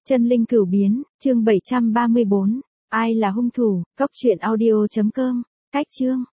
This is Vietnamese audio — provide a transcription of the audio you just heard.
Chân linh cửu biến, chương 734. Ai là hung thủ? Cốc truyện audio.com. Cách chương.